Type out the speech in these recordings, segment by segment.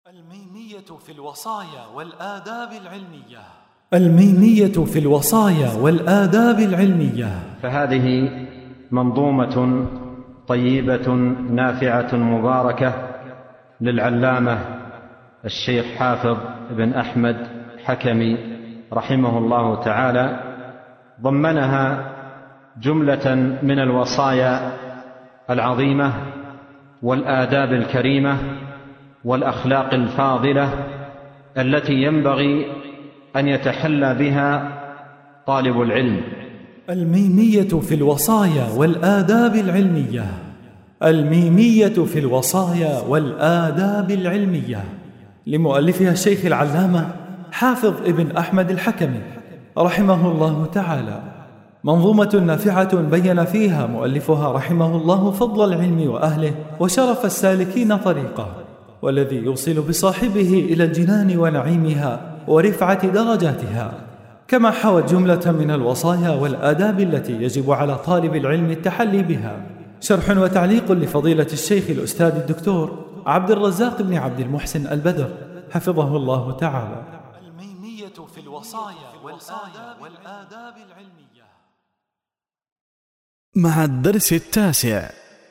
الميمية في الوصايا والآداب العلمية. الميمية في الوصايا والآداب العلمية. فهذه منظومة طيبة نافعة مباركة للعلامة الشيخ حافظ بن أحمد حكمي رحمه الله تعالى، ضمنها جملة من الوصايا العظيمة والآداب الكريمة والأخلاق الفاضلة التي ينبغي أن يتحلى بها طالب العلم. الميمية في الوصايا والآداب العلمية. الميمية في الوصايا والآداب العلمية لمؤلفها الشيخ العلامة حافظ ابن أحمد الحكمي رحمه الله تعالى، منظومة نافعة بين فيها مؤلفها رحمه الله فضل العلم وأهله وشرف السالكين طريقه، والذي يوصل بصاحبه إلى الجنان ونعيمها ورفعة درجاتها، كما حوت جملة من الوصايا والآداب التي يجب على طالب العلم التحلي بها. شرح وتعليق لفضيلة الشيخ الأستاذ الدكتور عبد الرزاق بن عبد المحسن البدر حفظه الله تعالى. الميمية في الوصايا والآداب العلمية. مع الدرس 9.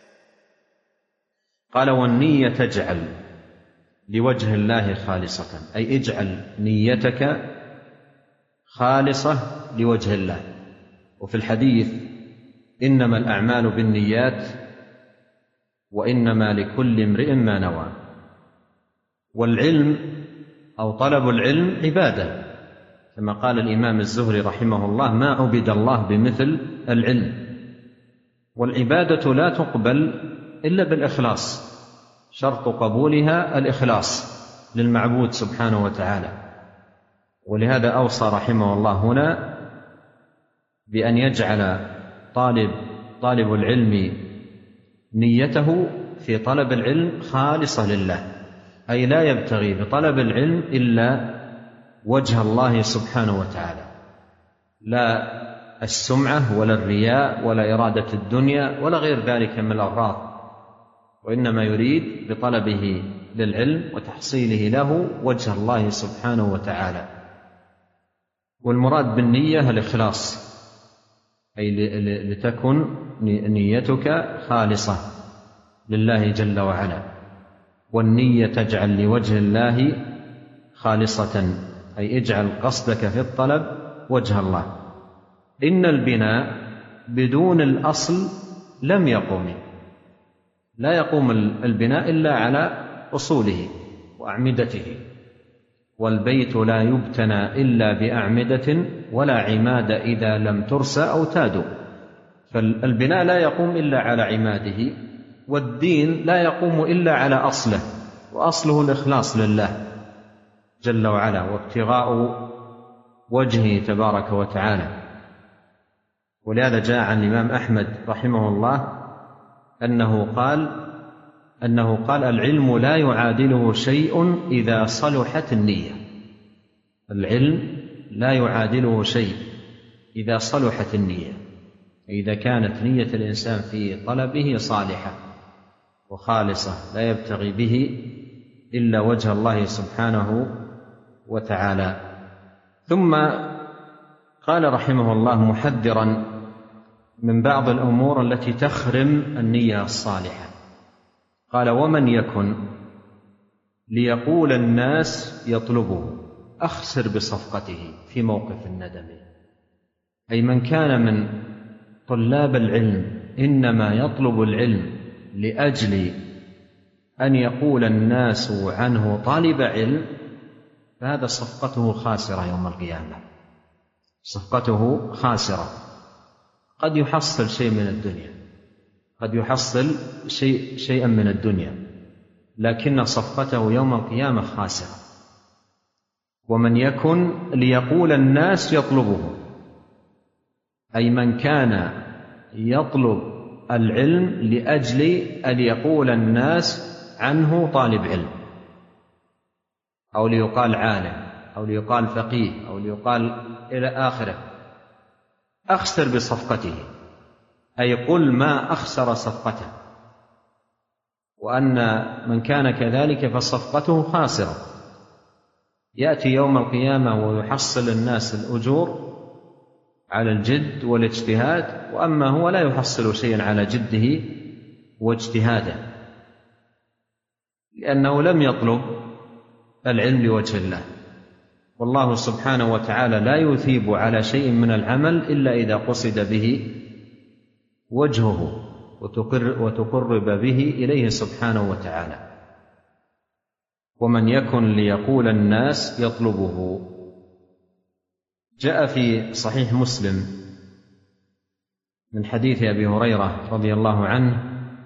قال: والنية تجعل لوجه الله خالصة، أي اجعل نيتك خالصة لوجه الله. وفي الحديث: إنما الأعمال بالنيات وإنما لكل امرئ ما نوى. والعلم أو طلب العلم عبادة، كما قال الإمام الزهري رحمه الله: ما عبد الله بمثل العلم. والعبادة لا تقبل إلا بالإخلاص، شرط قبولها الإخلاص للمعبود سبحانه وتعالى. ولهذا أوصى رحمه الله هنا بأن يجعل طالب العلم نيته في طلب العلم خالصة لله، أي لا يبتغي بطلب العلم إلا وجه الله سبحانه وتعالى، لا السمعة ولا الرياء ولا إرادة الدنيا ولا غير ذلك من الأغراض، وإنما يريد بطلبه للعلم وتحصيله له وجه الله سبحانه وتعالى. والمراد بالنية الإخلاص، أي لتكن نيتك خالصة لله جل وعلا. والنية تجعل لوجه الله خالصة، أي اجعل قصدك في الطلب وجه الله. إن البناء بدون الأصل لم يقم، لا يقوم البناء إلا على أصوله وأعمدته. والبيت لا يبتنى إلا بأعمدة ولا عماد إذا لم ترس أوتاد. فالبناء لا يقوم إلا على عماده، والدين لا يقوم إلا على أصله، وأصله الإخلاص لله جل وعلا وابتغاء وجهه تبارك وتعالى. ولهذا جاء عن الإمام أحمد رحمه الله أنه قال: العلم لا يعادله شيء إذا صلحت النية. العلم لا يعادله شيء إذا صلحت النية، إذا كانت نية الإنسان في طلبه صالحة وخالصة لا يبتغي به إلا وجه الله سبحانه وتعالى. ثم قال رحمه الله محذرا من بعض الأمور التي تخرم النية الصالحة، قال: ومن يكن ليقول الناس يطلبه أخسر بصفقته في موقف الندم. أي من كان من طلاب العلم إنما يطلب العلم لأجل أن يقول الناس عنه طالب علم، فهذا صفقته خاسرة يوم القيامة، صفقته خاسرة. قد يحصل شيء من الدنيا، قد يحصل شيئا من الدنيا، لكن صفقته يوم القيامة خاسرة. ومن يكن ليقول الناس يطلبه، أي من كان يطلب العلم لأجل أن يقول الناس عنه طالب علم، أو ليقال عالم، أو ليقال فقيه، أو ليقال إلى آخره، أخسر بصفقته، أي قل ما أخسر صفقته. وأن من كان كذلك فصفقته خاسرة، يأتي يوم القيامة ويحصل الناس الأجور على الجد والاجتهاد، وأما هو لا يحصل شيئا على جده واجتهاده، لأنه لم يطلب العلم لوجه الله. والله سبحانه وتعالى لا يثيب على شيء من العمل إلا إذا قصد به وجهه وتقرب به إليه سبحانه وتعالى. ومن يكن ليقول الناس يطلبه. جاء في صحيح مسلم من حديث أبي هريرة رضي الله عنه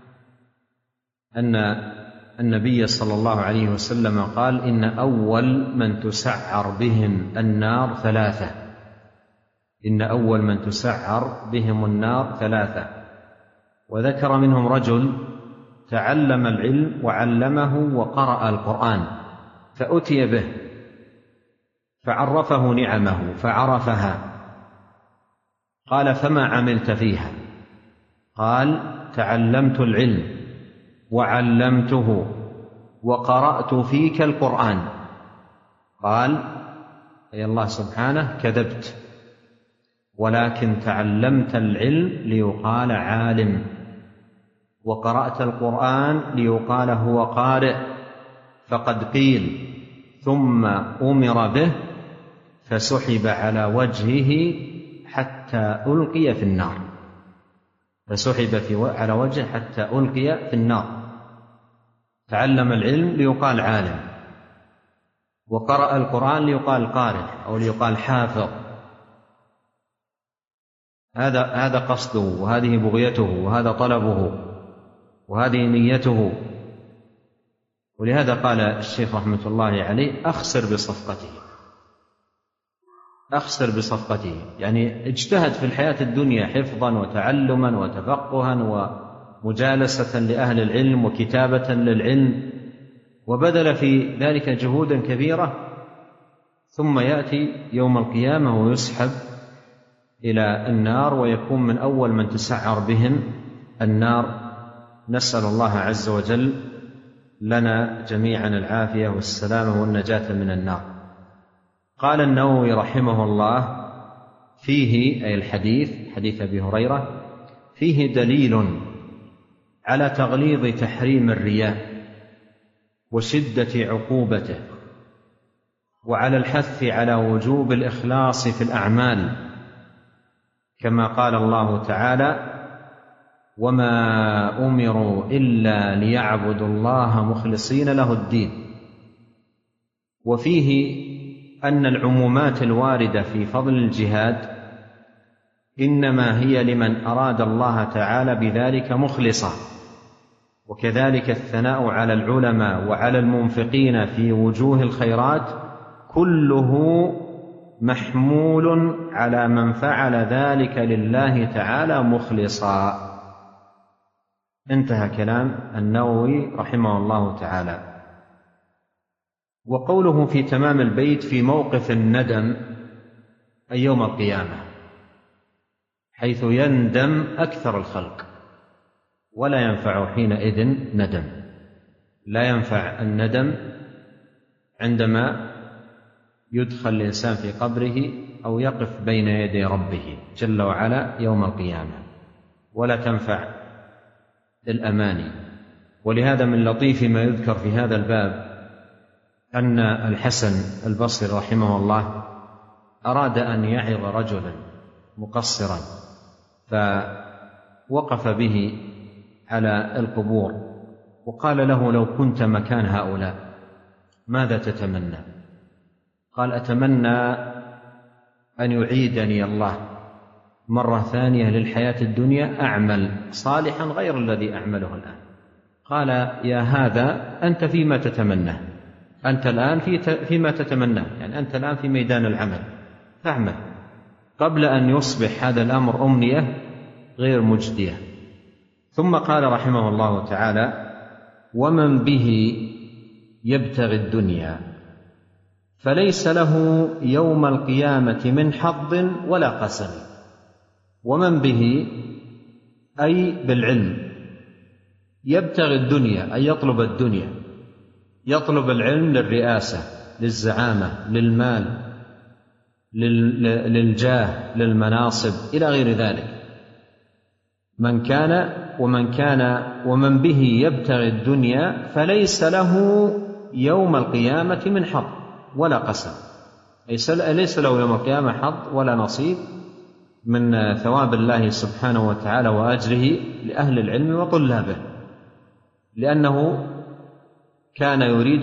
أن النبي صلى الله عليه وسلم قال: إن أول من تسعر بهم النار ثلاثة، إن أول من تسعر بهم النار ثلاثة، وذكر منهم رجل تعلم العلم وعلمه وقرأ القرآن فأتي به فعرفه نعمه فعرفها، قال: فما عملت فيها؟ قال: تعلمت العلم وعلمته وقرأت فيك القرآن. قال: أي الله سبحانه كذبت، ولكن تعلمت العلم ليقال عالم، وقرأت القرآن ليقال هو قارئ، فقد قيل ثم أمر به فسحب على وجهه حتى ألقي في النار، فسحب على وجهه حتى ألقي في النار. تعلم العلم ليقال عالم، وقرأ القرآن ليقال قارئ أو ليقال حافظ. هذا قصده، وهذه بغيته، وهذا طلبه، وهذه نيته. ولهذا قال الشيخ رحمة الله عليه: أخسر بصفقته، أخسر بصفقته، يعني اجتهد في الحياة الدنيا حفظا وتعلما وتفقها ومجالسة لأهل العلم وكتابة للعلم، وبذل في ذلك جهودا كبيرة، ثم يأتي يوم القيامة ويسحب إلى النار ويكون من أول من تسعر بهم النار. نسأل الله عز وجل لنا جميعا العافية والسلامة والنجاة من النار. قال النووي رحمه الله: فيه، أي الحديث، حديث أبي هريرة، فيه دليل على تغليظ تحريم الرياء وشدة عقوبته، وعلى الحث على وجوب الإخلاص في الأعمال، كما قال الله تعالى: وما أمروا إلا ليعبدوا الله مخلصين له الدين. وفيه أن العمومات الواردة في فضل الجهاد إنما هي لمن أراد الله تعالى بذلك مخلصا، وكذلك الثناء على العلماء وعلى المنفقين في وجوه الخيرات كله محمول على من فعل ذلك لله تعالى مخلصا. انتهى كلام النووي رحمه الله تعالى. وقوله في تمام البيت: في موقف الندم، أي يوم القيامة، حيث يندم أكثر الخلق ولا ينفع حينئذ ندم. لا ينفع الندم عندما يدخل الإنسان في قبره أو يقف بين يدي ربه جل وعلا يوم القيامة، ولا تنفع الأماني. ولهذا من لطيف ما يذكر في هذا الباب أن الحسن البصري رحمه الله أراد أن يعظ رجلا مقصرا، فوقف به على القبور وقال له: لو كنت مكان هؤلاء ماذا تتمنى؟ قال: أتمنى أن يعيدني الله مرة ثانية للحياة الدنيا أعمل صالحا غير الذي أعمله الآن. قال: يا هذا أنت فيما تتمناه، أنت الآن فيما تتمناه، يعني أنت الآن في ميدان العمل، فاعمل قبل أن يصبح هذا الأمر أمنية غير مجدية. ثم قال رحمه الله تعالى: ومن به يبتغي الدنيا فليس له يوم القيامة من حظ ولا قسم. ومن به أي بالعلم، يبتغي الدنيا أي يطلب الدنيا، يطلب العلم للرئاسة، للزعامة، للمال، للجاه، للمناصب إلى غير ذلك. ومن به يبتغي الدنيا فليس له يوم القيامة من حظ ولا قسم، ليس له يوم القيامة حظ ولا نصيب من ثواب الله سبحانه وتعالى وأجره لأهل العلم وطلابه، لأنه كان يريد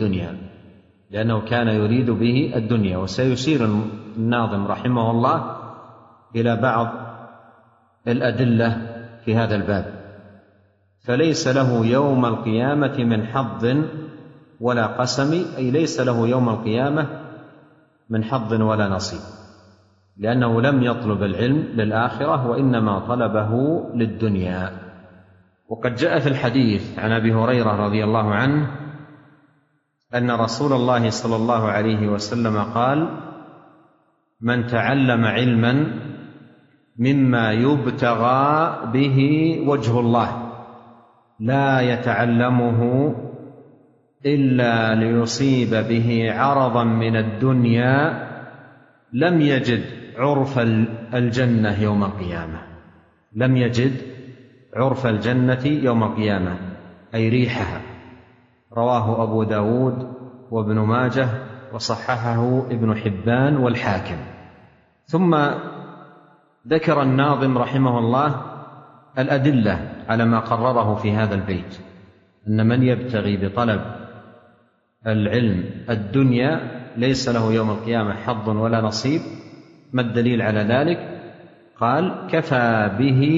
به الدنيا. وسيشير الناظم رحمه الله إلى بعض الأدلة في هذا الباب. فليس له يوم القيامة من حظ ولا قسم، أي ليس له يوم القيامة من حظ ولا نصيب، لأنه لم يطلب العلم للآخرة وإنما طلبه للدنيا. وقد جاء في الحديث عن أبي هريرة رضي الله عنه أن رسول الله صلى الله عليه وسلم قال: من تعلم علما مما يبتغى به وجه الله لا يتعلمه إلا ليصيب به عرضا من الدنيا لم يجد عرف الجنة يوم القيامة. لم يجد عرف الجنة يوم القيامة أي ريحها. رواه أبو داود وابن ماجه وصححه ابن حبان والحاكم. ثم ذكر الناظم رحمه الله الأدلة على ما قرره في هذا البيت، أن من يبتغي بطلب العلم الدنيا ليس له يوم القيامة حظ ولا نصيب. ما الدليل على ذلك؟ قال: كفى به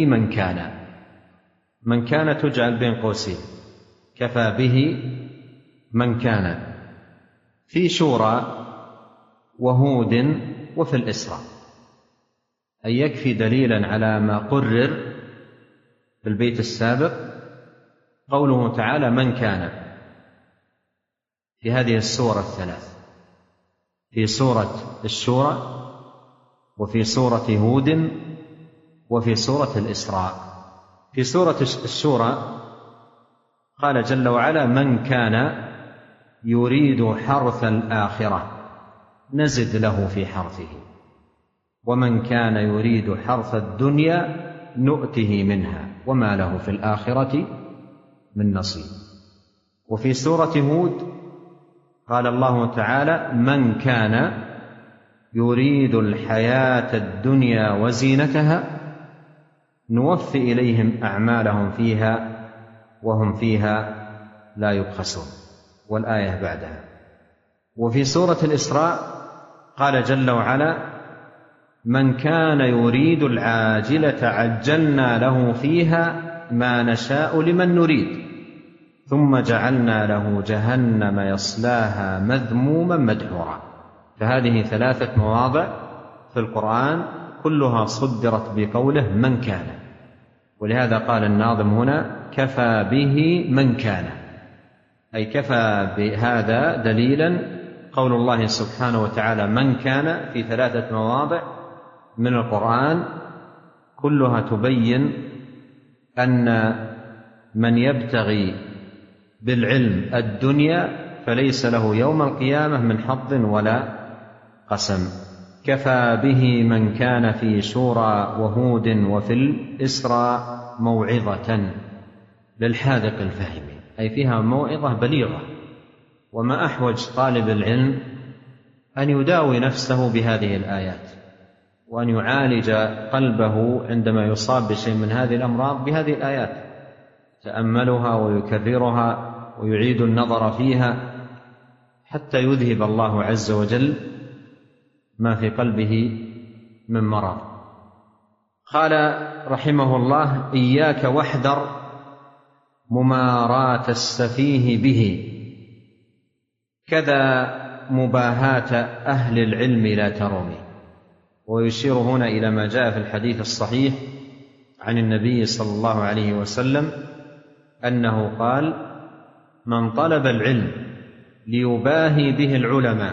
من كان تجعل بين قوسين، كفى به من كان في شورى وهود وفي الإسراء، أي يكفي دليلا على ما قرر في البيت السابق قوله تعالى: من كان، في هذه السورة الثلاث، في سورة الشورى وفي سورة هود وفي سورة الإسراء. في سورة الشورى قال جل وعلا: من كان يريد حرث الآخرة نزد له في حرثه ومن كان يريد حرث الدنيا نؤته منها وما له في الآخرة من نصيب. وفي سورة هود قال الله تعالى: من كان يريد الحياة الدنيا وزينتها نوفي إليهم أعمالهم فيها وهم فيها لا يبخسون، والآية بعدها. وفي سورة الإسراء قال جل وعلا: من كان يريد العاجلة عجلنا له فيها ما نشاء لمن نريد ثم جعلنا له جهنم يصلاها مذموما مدحورا. فهذه 3 مواضع في القرآن كلها صدرت بقوله من كان، ولهذا قال الناظم هنا: كفى به من كان، أي كفى بهذا دليلا قول الله سبحانه وتعالى من كان في 3 مواضع من القرآن كلها تبين أن من يبتغي بالعلم الدنيا فليس له يوم القيامة من حظ ولا قسم. كفى به من كان في شورى وهود وفي الإسراء موعظة للحاذق الفاهم، أي فيها موعظة بليغة. وما أحوج طالب العلم أن يداوي نفسه بهذه الآيات وأن يعالج قلبه عندما يصاب بشيء من هذه الأمراض بهذه الآيات، تأملها ويكررها ويعيد النظر فيها حتى يذهب الله عز وجل ما في قلبه من مرض. قال رحمه الله: إياك واحذر مماراة السفيه به كذا مباهاة أهل العلم لا ترمي. ويشير هنا إلى ما جاء في الحديث الصحيح عن النبي صلى الله عليه وسلم أنه قال: من طلب العلم ليباهي به العلماء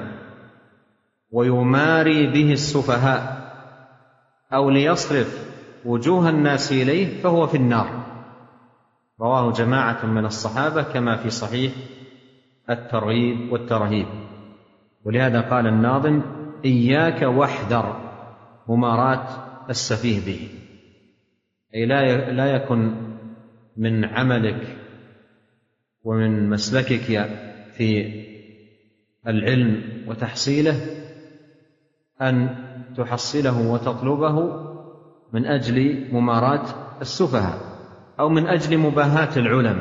ويماري به السفهاء أو ليصرف وجوه الناس إليه فهو في النار. رواه جماعة من الصحابة كما في صحيح الترغيب والترهيب. ولهذا قال الناظم: إياك واحذر مماراة السفيه به، أي لا يكن من عملك ومن مسلكك في العلم وتحصيله أن تحصله وتطلبه من أجل مماراة السفهاء، أو من أجل مباهاة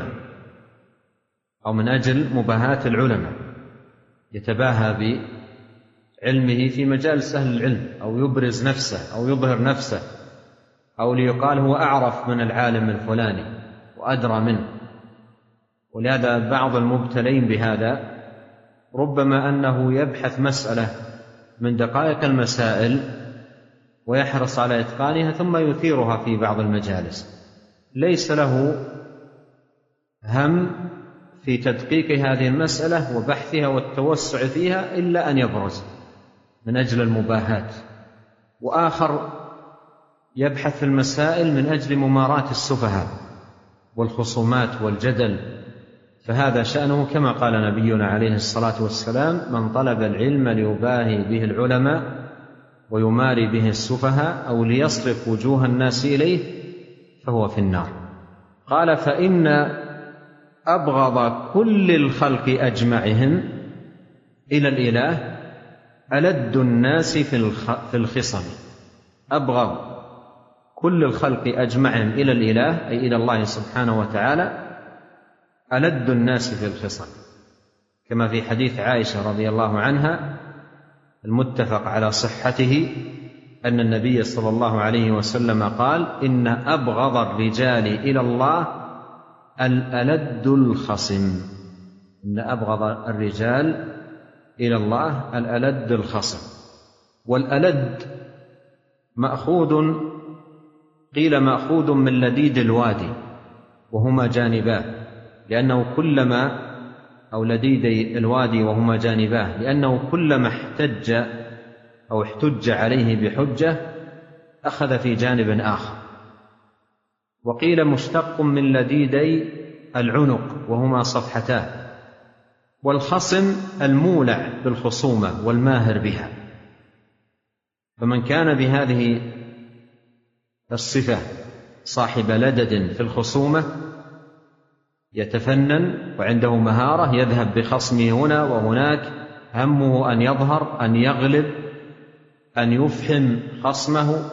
العلماء، يتباهى بعلمه في مجالس أهل العلم، أو يبرز نفسه أو يظهر نفسه، أو ليقال هو أعرف من العالم الفلاني وأدرى منه. ولهذا بعض المبتلين بهذا ربما أنه يبحث مسألة من دقائق المسائل ويحرص على إتقانها ثم يثيرها في بعض المجالس، ليس له هم في تدقيق هذه المسألة وبحثها والتوسع فيها إلا أن يبرز من أجل المباهاة. وآخر يبحث في المسائل من أجل مماراة السفهاء والخصومات والجدل، فهذا شأنه كما قال نبينا عليه الصلاة والسلام: من طلب العلم ليباهي به العلماء ويماري به السفهاء أو ليصرف وجوه الناس إليه فهو في النار. قال: فإن أبغض كل الخلق أجمعهم إلى الإله ألد الناس في الخصم. أبغض كل الخلق أجمعهم إلى الإله، أي إلى الله سبحانه وتعالى، ألد الناس في الخصم، كما في حديث عائشة رضي الله عنها المتفق على صحته أن النبي صلى الله عليه وسلم قال: إن أبغض الرجال إلى الله الألد الخصم. إن أبغض الرجال إلى الله الألد الخصم. والألد قيل مأخوذ من لديد الوادي وهما جانباه، لأنه كلما أو لديدي الوادي وهما جانباه، لأنه كلما احتج عليه بحجة أخذ في جانب آخر. وقيل مشتق من لديدي العنق وهما صفحتاه. والخصم المولع بالخصومة والماهر بها. فمن كان بهذه الصفة صاحب لدد في الخصومة يتفنن وعنده مهارة، يذهب بخصمه هنا وهناك، همه أن يظهر، أن يغلب، أن يفحم خصمه.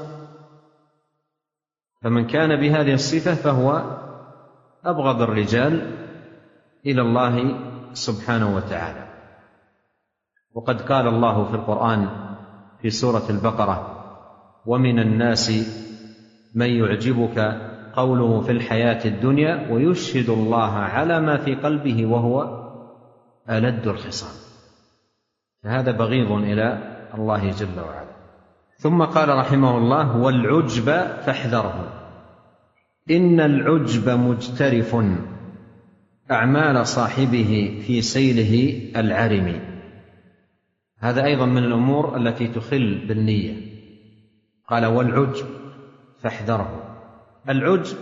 فمن كان بهذه الصفة فهو أبغض الرجال إلى الله سبحانه وتعالى. وقد قال الله في القرآن في سورة البقرة: ومن الناس من يعجبك قوله في الحياة الدنيا ويشهد الله على ما في قلبه وهو ألد الخصام. فهذا بغيض إلى الله جل وعلا. ثم قال رحمه الله: والعجب فاحذره، إن العجب مجترف أعمال صاحبه في سيله العرم. هذا أيضا من الأمور التي تخل بالنية. قال: والعجب فاحذره. العجب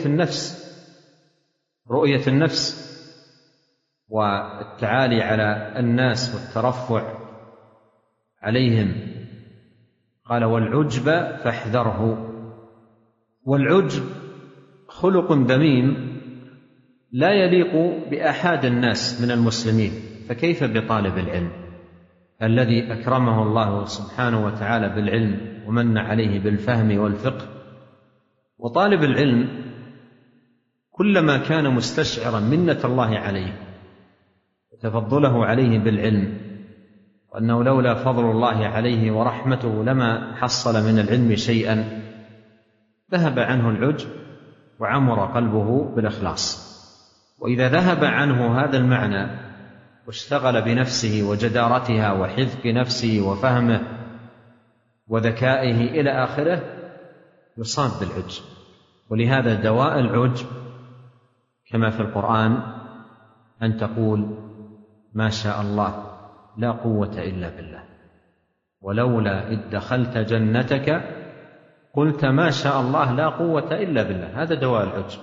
رؤية النفس والتعالي على الناس والترفع عليهم. قال: والعجب فاحذره. والعجب خلق ذميم لا يليق بأحد الناس من المسلمين، فكيف بطالب العلم الذي أكرمه الله سبحانه وتعالى بالعلم ومن عليه بالفهم والفقه؟ وطالب العلم كلما كان مستشعرا منة الله عليه وتفضله عليه بالعلم، وأنه لولا فضل الله عليه ورحمته لما حصل من العلم شيئا، ذهب عنه العجب وعمر قلبه بالإخلاص. وإذا ذهب عنه هذا المعنى واشتغل بنفسه وجدارتها وحذق نفسه وفهمه وذكائه إلى آخره، يصاب بالعجب. ولهذا دواء العجب كما في القرآن أن تقول: ما شاء الله لا قوة إلا بالله، ولولا إذ دخلت جنتك قلت ما شاء الله لا قوة إلا بالله. هذا دواء العجب.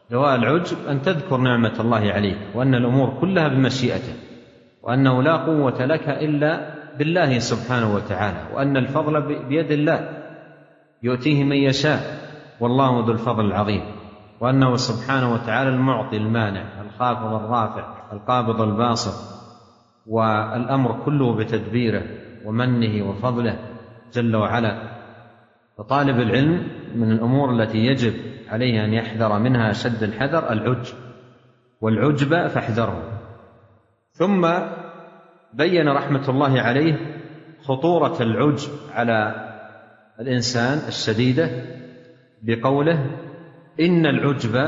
دواء العجب أن تذكر نعمة الله عليك، وأن الأمور كلها بمشيئته، وأنه لا قوة لك إلا بالله سبحانه وتعالى، وأن الفضل بيد الله يؤتيه من يشاء والله ذو الفضل العظيم، وأنه سبحانه وتعالى المعطي المانع الخافض الرافع القابض الباسط، والأمر كله بتدبيره ومنه وفضله جل وعلا. فطالب العلم من الأمور التي يجب عليه أن يحذر منها أشد الحذر العجب، والعجب فاحذره. ثم بين رحمة الله عليه خطورة العجب على الإنسان الشديدة بقوله: إن العجب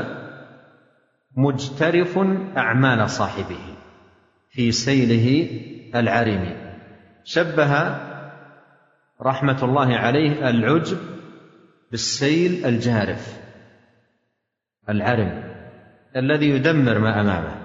مجترف أعمال صاحبه في سيله العرم. شبه رحمة الله عليه العجب بالسيل الجارف العرم الذي يدمر ما أمامه.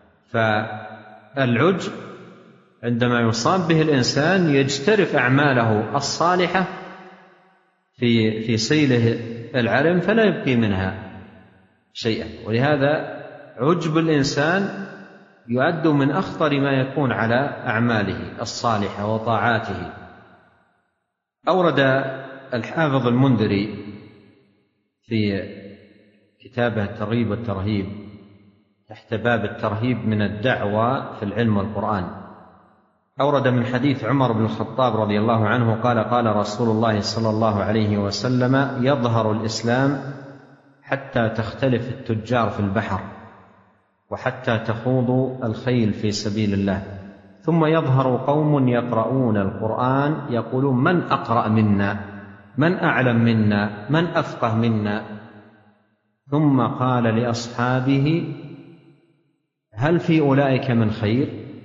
فالعجب عندما يصاب به الإنسان يجترف أعماله الصالحة في سيله العرم فلا يبقي منها شيئا. ولهذا عجب الإنسان يعد من أخطر ما يكون على أعماله الصالحة وطاعاته. أورد الحافظ المنذري في كتابه الترغيب والترهيب تحت باب الترهيب من الدعوة في العلم والقرآن، أورد من حديث عمر بن الخطاب رضي الله عنه قال: قال رسول الله صلى الله عليه وسلم: يظهر الإسلام حتى تختلف التجار في البحر، وحتى تخوض الخيل في سبيل الله، ثم يظهر قوم يقرؤون القرآن يقولون: من أقرأ منا؟ من أعلم منا؟ من أفقه منا؟ ثم قال لأصحابه: هل في أولئك من خير؟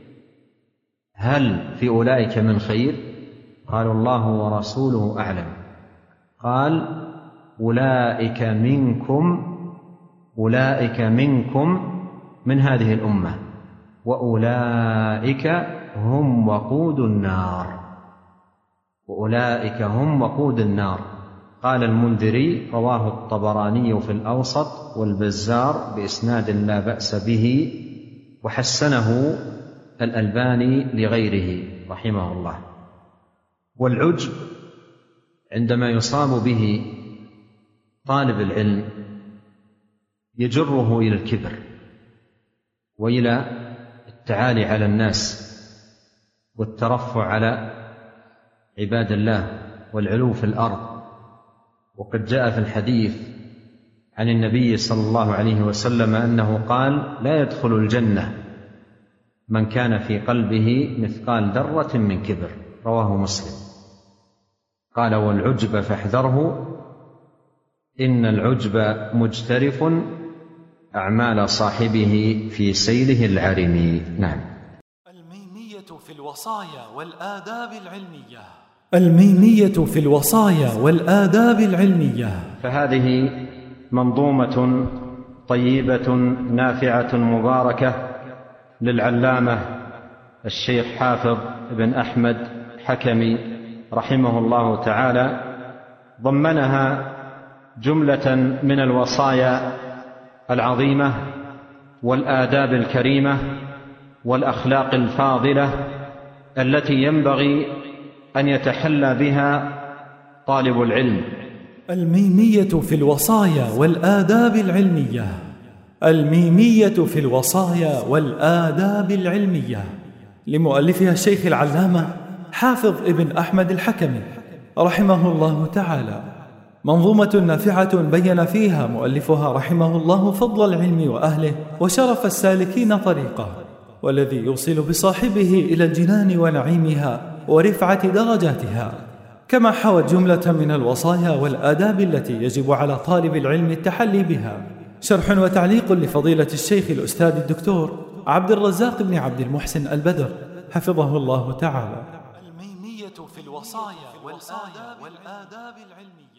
هل في أولئك من خير؟ قالوا: الله ورسوله أعلم. قال: أولئك منكم من هذه الأمة، وأولئك هم وقود النار. وأولئك هم وقود النار. قال المنذري: رواه الطبراني في الأوسط والبزار بإسناد لا بأس به، وحسنه الألباني لغيره رحمه الله. والعجب عندما يصاب به طالب العلم يجره إلى الكبر وإلى التعالي على الناس والترفع على عباد الله والعلو في الأرض. وقد جاء في الحديث عن النبي صلى الله عليه وسلم أنه قال: لا يدخل الجنة من كان في قلبه مثقال ذرة من كبر. رواه مسلم. قال: والعجب فاحذره، إن العجب مجترف أعمال صاحبه في سيله العرم. نعم. الميمية في الوصايا والآداب العلمية. الميمية في الوصايا والآداب العلمية. فهذه منظومة طيبة نافعة مباركة للعلامة الشيخ حافظ بن أحمد حكمي رحمه الله تعالى، ضمنها جملة من الوصايا العظيمة والآداب الكريمة والأخلاق الفاضلة التي ينبغي أن يتحلى بها طالب العلم. الميمية في الوصايا والآداب العلمية. الميمية في الوصايا والآداب العلمية لمؤلفها الشيخ العلامة حافظ ابن أحمد الحكمي رحمه الله تعالى، منظومة نافعة بين فيها مؤلفها رحمه الله فضل العلم وأهله وشرف السالكين طريقه، والذي يوصل بصاحبه إلى الجنان ونعيمها ورفعة درجاتها، كما حوت جملة من الوصايا والآداب التي يجب على طالب العلم التحلي بها. شرح وتعليق لفضيلة الشيخ الأستاذ الدكتور عبد الرزاق بن عبد المحسن البدر حفظه الله تعالى. الميمية في الوصايا والآداب العلمية.